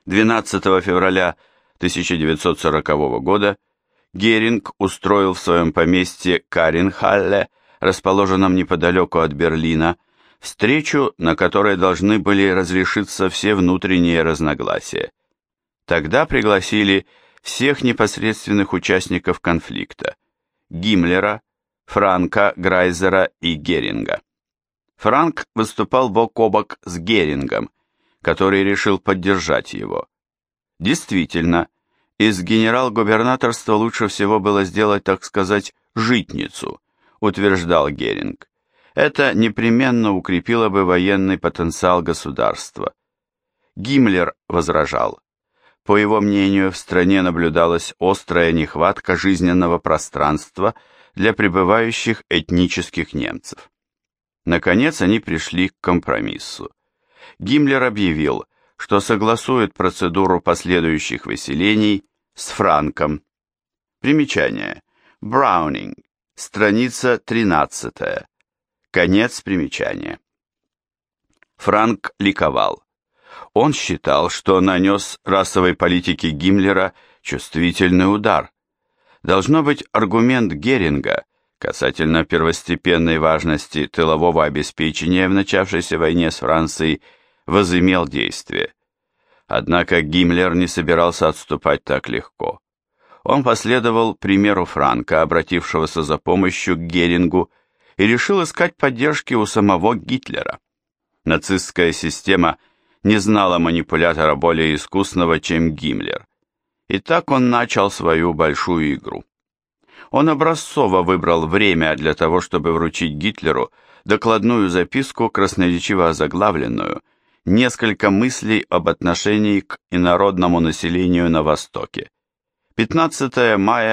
12 февраля 1940 года Геринг устроил в своем поместье Каренхалле, расположенном неподалеку от Берлина, встречу, на которой должны были разрешиться все внутренние разногласия. Тогда пригласили всех непосредственных участников конфликта – Гиммлера, Франка, Грайзера и Геринга. Франк выступал бок о бок с Герингом, который решил поддержать его. Действительно, из генерал-губернаторства лучше всего было сделать, так сказать, житницу, утверждал Геринг. Это непременно укрепило бы военный потенциал государства. Гиммлер возражал. По его мнению, в стране наблюдалась острая нехватка жизненного пространства для пребывающих этнических немцев. Наконец они пришли к компромиссу. Гиммлер объявил, что согласует процедуру последующих выселений с Франком. Примечание. Браунинг. Страница 13. Конец примечания. Франк ликовал. Он считал, что нанес расовой политике Гиммлера чувствительный удар. Должно быть, аргумент Геринга касательно первостепенной важности тылового обеспечения в начавшейся войне с Францией возымел действие. Однако Гиммлер не собирался отступать так легко. Он последовал примеру Франка, обратившегося за помощью к Герингу, и решил искать поддержки у самого Гитлера. Нацистская система не знала манипулятора более искусного, чем Гиммлер. И так он начал свою большую игру. Он образцово выбрал время для того, чтобы вручить Гитлеру докладную записку, красноречиво озаглавленную «Несколько мыслей об отношении к инородному населению на Востоке». 15 мая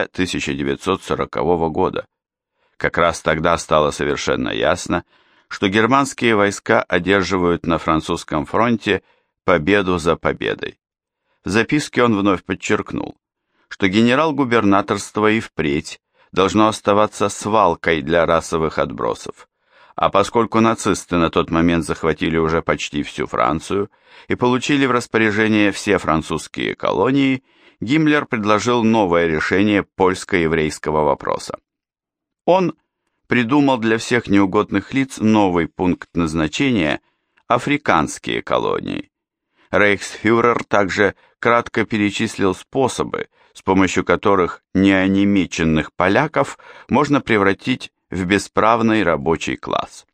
1940 года. Как раз тогда стало совершенно ясно, что германские войска одерживают на французском фронте победу за победой. В записке он вновь подчеркнул, что генерал-губернаторство и впредь должно оставаться свалкой для расовых отбросов, а поскольку нацисты на тот момент захватили уже почти всю Францию и получили в распоряжение все французские колонии, Гиммлер предложил новое решение польско-еврейского вопроса. Он придумал для всех неугодных лиц новый пункт назначения – африканские колонии. Рейхсфюрер также кратко перечислил способы, с помощью которых неонемеченных поляков можно превратить в бесправный рабочий класс.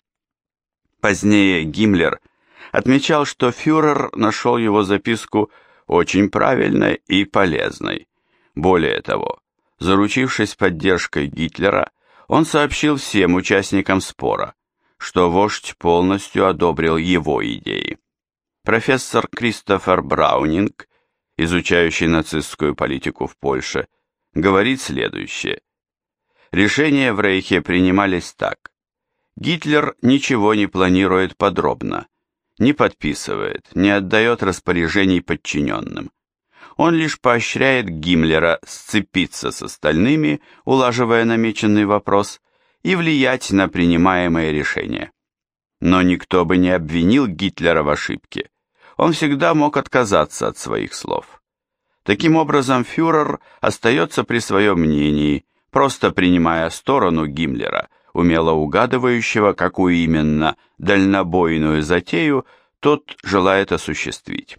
Позднее Гиммлер отмечал, что фюрер нашел его записку очень правильной и полезной. Более того, заручившись поддержкой Гитлера, он сообщил всем участникам спора, что вождь полностью одобрил его идеи. Профессор Кристофер Браунинг, изучающий нацистскую политику в Польше, говорит следующее. Решения в Рейхе принимались так. Гитлер ничего не планирует подробно, не подписывает, не отдает распоряжений подчиненным. Он лишь поощряет Гиммлера сцепиться с остальными, улаживая намеченный вопрос, и влиять на принимаемые решения. Но никто бы не обвинил Гитлера в ошибке. Он всегда мог отказаться от своих слов. Таким образом, фюрер остается при своем мнении, просто принимая сторону Гиммлера, умело угадывающего, какую именно дальнобойную затею тот желает осуществить.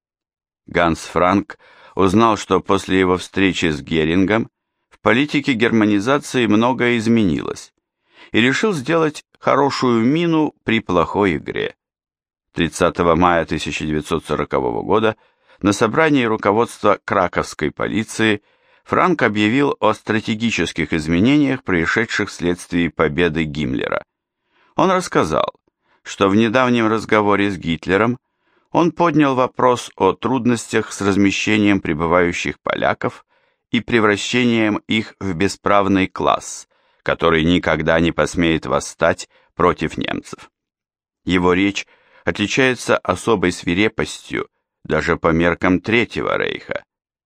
Ганс Франк узнал, что после его встречи с Герингом в политике германизации многое изменилось, и решил сделать хорошую мину при плохой игре. 30 мая 1940 года на собрании руководства краковской полиции Франк объявил о стратегических изменениях, происшедших вследствие победы Гиммлера. Он рассказал, что в недавнем разговоре с Гитлером он поднял вопрос о трудностях с размещением прибывающих поляков и превращением их в бесправный класс, который никогда не посмеет восстать против немцев. Его речь отличается особой свирепостью даже по меркам Третьего Рейха.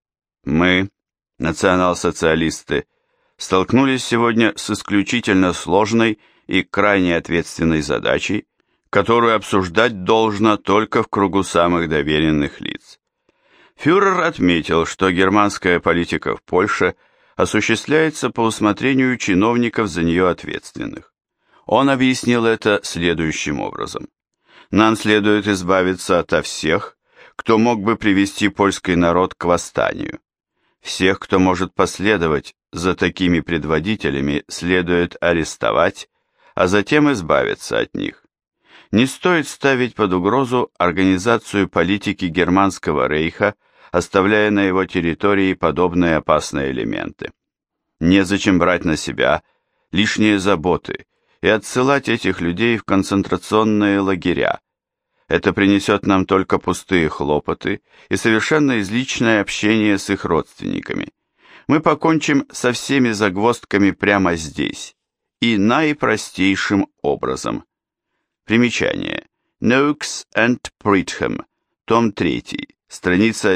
Мы, национал-социалисты, столкнулись сегодня с исключительно сложной и крайне ответственной задачей, которую обсуждать должно только в кругу самых доверенных лиц. Фюрер отметил, что германская политика в Польше осуществляется по усмотрению чиновников за нее ответственных. Он объяснил это следующим образом. Нам следует избавиться ото всех, кто мог бы привести польский народ к восстанию. Всех, кто может последовать за такими предводителями, следует арестовать, а затем избавиться от них. Не стоит ставить под угрозу организацию политики Германского рейха, оставляя на его территории подобные опасные элементы. Незачем брать на себя лишние заботы и отсылать этих людей в концентрационные лагеря. Это принесет нам только пустые хлопоты и совершенно излишнее общение с их родственниками. Мы покончим со всеми загвоздками прямо здесь и наипростейшим образом. Примечание. Noakes and Pritham, том 3, страница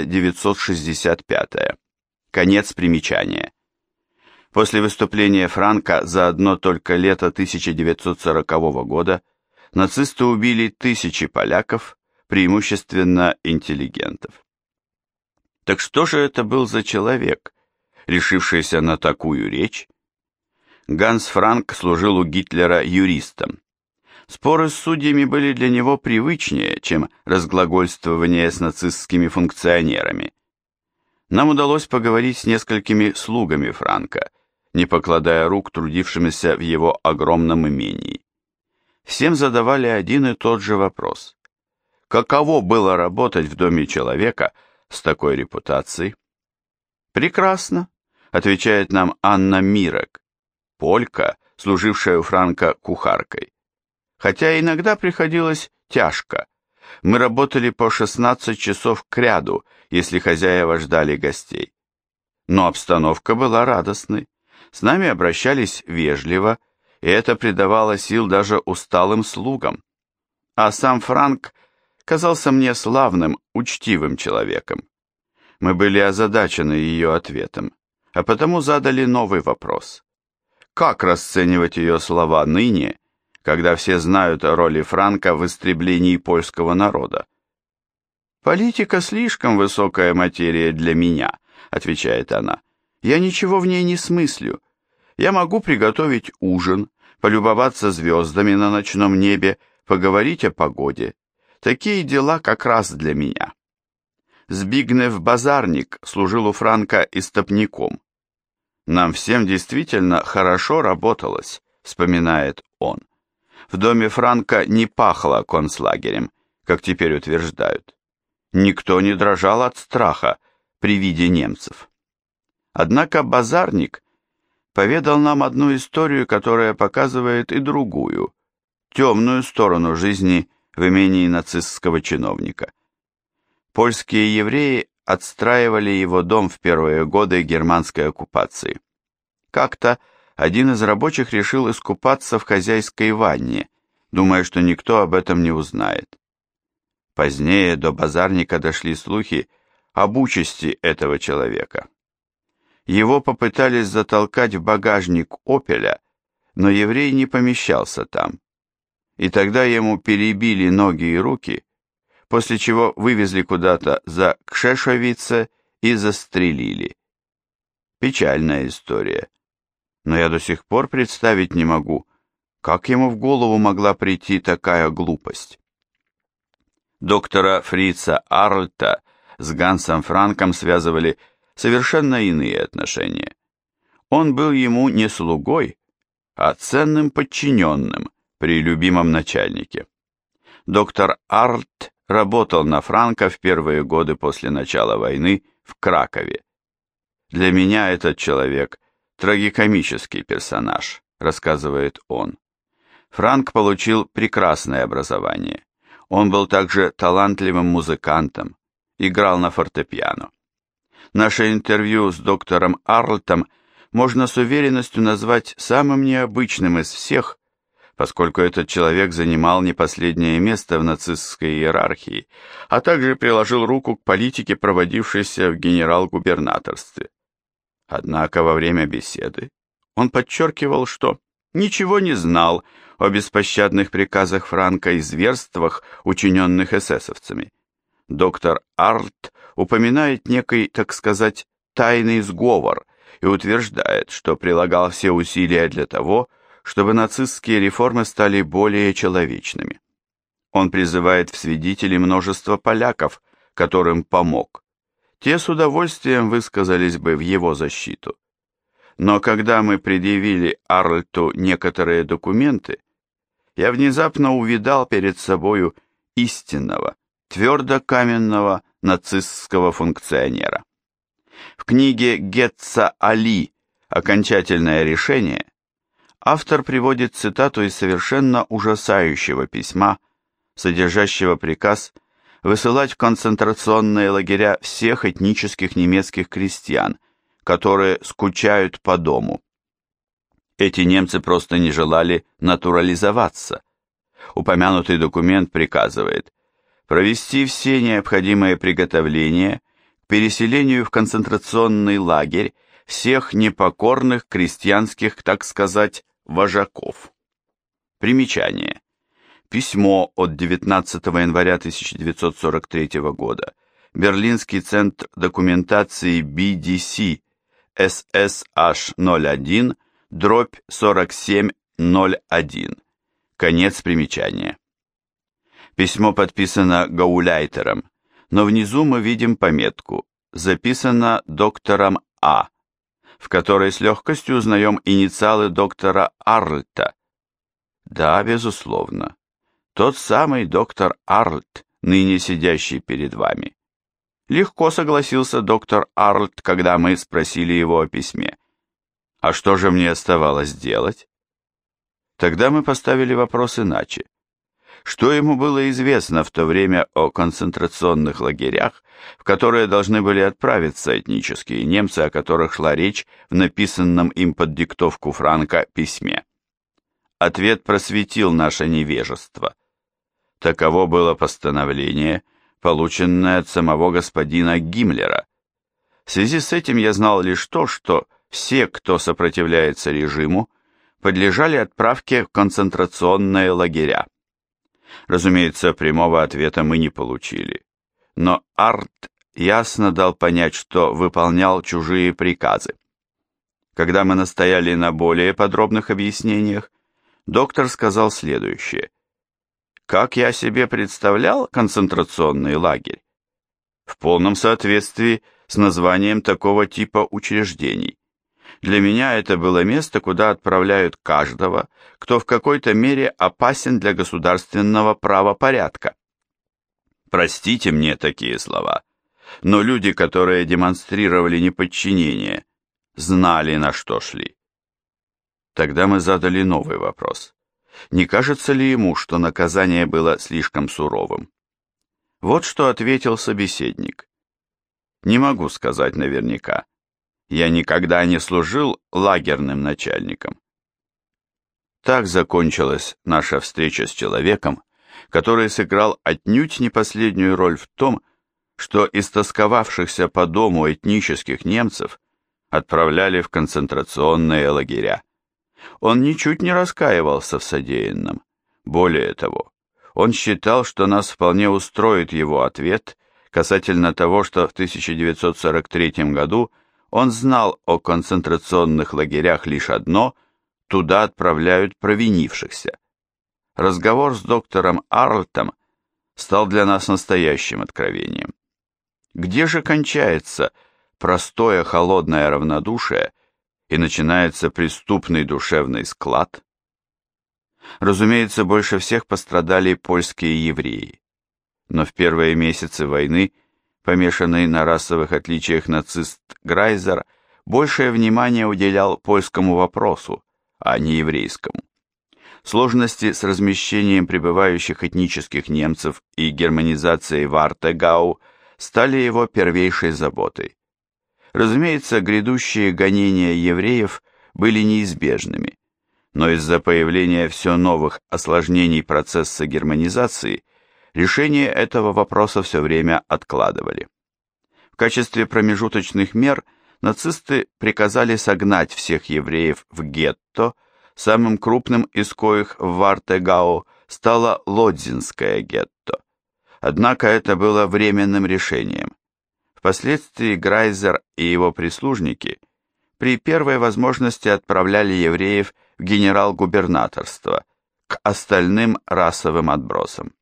965. Конец примечания. После выступления Франка за одно только лето 1940 года нацисты убили тысячи поляков, преимущественно интеллигентов. Так что же это был за человек, решившийся на такую речь? Ганс Франк служил у Гитлера юристом. Споры с судьями были для него привычнее, чем разглагольствование с нацистскими функционерами. Нам удалось поговорить с несколькими слугами Франка, не покладая рук трудившимися в его огромном имении. Всем задавали один и тот же вопрос. Каково было работать в доме человека с такой репутацией? «Прекрасно», — отвечает нам Анна Мирок, полька, служившая у Франка кухаркой. Хотя иногда приходилось тяжко. Мы работали по 16 часов кряду, если хозяева ждали гостей. Но обстановка была радостной. С нами обращались вежливо, и это придавало сил даже усталым слугам. А сам Франк казался мне славным, учтивым человеком. Мы были озадачены ее ответом, а потому задали новый вопрос. Как расценивать ее слова ныне, когда все знают о роли Франка в истреблении польского народа? «Политика слишком высокая материя для меня», — отвечает она. «Я ничего в ней не смыслю. Я могу приготовить ужин, полюбоваться звездами на ночном небе, поговорить о погоде. Такие дела как раз для меня». Збигнев Базарник служил у Франка истопником. «Нам всем действительно хорошо работалось», — вспоминает он. В доме Франка не пахло концлагерем, как теперь утверждают. Никто не дрожал от страха при виде немцев. Однако Базарник поведал нам одну историю, которая показывает и другую, темную сторону жизни в имении нацистского чиновника. Польские евреи отстраивали его дом в первые годы германской оккупации. Как-то один из рабочих решил искупаться в хозяйской ванне, думая, что никто об этом не узнает. Позднее до Базарника дошли слухи об участи этого человека. Его попытались затолкать в багажник «Опеля», но еврей не помещался там. И тогда ему перебили ноги и руки, после чего вывезли куда-то за Кшешовице и застрелили. Печальная история. Но я до сих пор представить не могу, как ему в голову могла прийти такая глупость. Доктора Фрица Арльта с Гансом Франком связывали совершенно иные отношения. Он был ему не слугой, а ценным подчиненным при любимом начальнике. Доктор Арльт работал на Франка в первые годы после начала войны в Кракове. Для меня этот человек трагикомический персонаж, рассказывает он. Франк получил прекрасное образование. Он был также талантливым музыкантом, играл на фортепиано. Наше интервью с доктором Арльтом можно с уверенностью назвать самым необычным из всех, поскольку этот человек занимал не последнее место в нацистской иерархии, а также приложил руку к политике, проводившейся в генерал-губернаторстве. Однако во время беседы он подчеркивал, что ничего не знал о беспощадных приказах Франка и зверствах, учиненных эсэсовцами, доктор Арнт упоминает некий, так сказать, тайный сговор и утверждает, что прилагал все усилия для того, чтобы нацистские реформы стали более человечными. Он призывает в свидетели множество поляков, которым помог. Те с удовольствием высказались бы в его защиту. Но когда мы предъявили Арнту некоторые документы, я внезапно увидал перед собою истинного, твердо-каменного нацистского функционера. В книге Гетца Али «Окончательное решение» автор приводит цитату из совершенно ужасающего письма, содержащего приказ высылать в концентрационные лагеря всех этнических немецких крестьян, которые скучают по дому. Эти немцы просто не желали натурализоваться. Упомянутый документ приказывает провести все необходимые приготовления к переселению в концентрационный лагерь всех непокорных крестьянских, так сказать, вожаков. Примечание. Письмо от 19 января 1943 года. Берлинский центр документации BDC SSH01/4701. Конец примечания. Письмо подписано гауляйтером, но внизу мы видим пометку «Записано доктором А», в которой с легкостью узнаем инициалы доктора Арнта. Да, безусловно, тот самый доктор Арнт, ныне сидящий перед вами. Легко согласился доктор Арнт, когда мы спросили его о письме. А что же мне оставалось делать? Тогда мы поставили вопрос иначе. Что ему было известно в то время о концентрационных лагерях, в которые должны были отправиться этнические немцы, о которых шла речь в написанном им под диктовку Франка письме? Ответ просветил наше невежество. Таково было постановление, полученное от самого господина Гиммлера. В связи с этим я знал лишь то, что все, кто сопротивляется режиму, подлежали отправке в концентрационные лагеря. Разумеется, прямого ответа мы не получили, но Арнт ясно дал понять, что выполнял чужие приказы. Когда мы настояли на более подробных объяснениях, доктор сказал следующее. Как я себе представлял концентрационный лагерь? В полном соответствии с названием такого типа учреждений. Для меня это было место, куда отправляют каждого, кто в какой-то мере опасен для государственного правопорядка. Простите мне такие слова, но люди, которые демонстрировали неподчинение, знали, на что шли. Тогда мы задали новый вопрос. Не кажется ли ему, что наказание было слишком суровым? Вот что ответил собеседник. Не могу сказать наверняка. Я никогда не служил лагерным начальником. Так закончилась наша встреча с человеком, который сыграл отнюдь не последнюю роль в том, что истосковавшихся по дому этнических немцев отправляли в концентрационные лагеря. Он ничуть не раскаивался в содеянном. Более того, он считал, что нас вполне устроит его ответ касательно того, что в 1943 году он знал о концентрационных лагерях лишь одно – туда отправляют провинившихся. Разговор с доктором Арнтом стал для нас настоящим откровением. Где же кончается простое холодное равнодушие и начинается преступный душевный склад? Разумеется, больше всех пострадали польские евреи. Но в первые месяцы войны, помешанный на расовых отличиях нацист Грайзер, большее внимание уделял польскому вопросу, а не еврейскому. Сложности с размещением прибывающих этнических немцев и германизацией Вартегау стали его первейшей заботой. Разумеется, грядущие гонения евреев были неизбежными, но из-за появления все новых осложнений процесса германизации решение этого вопроса все время откладывали. В качестве промежуточных мер нацисты приказали согнать всех евреев в гетто, самым крупным из коих в Вартегау стало Лодзинское гетто. Однако это было временным решением. Впоследствии Грайзер и его прислужники при первой возможности отправляли евреев в генерал-губернаторство, к остальным расовым отбросам.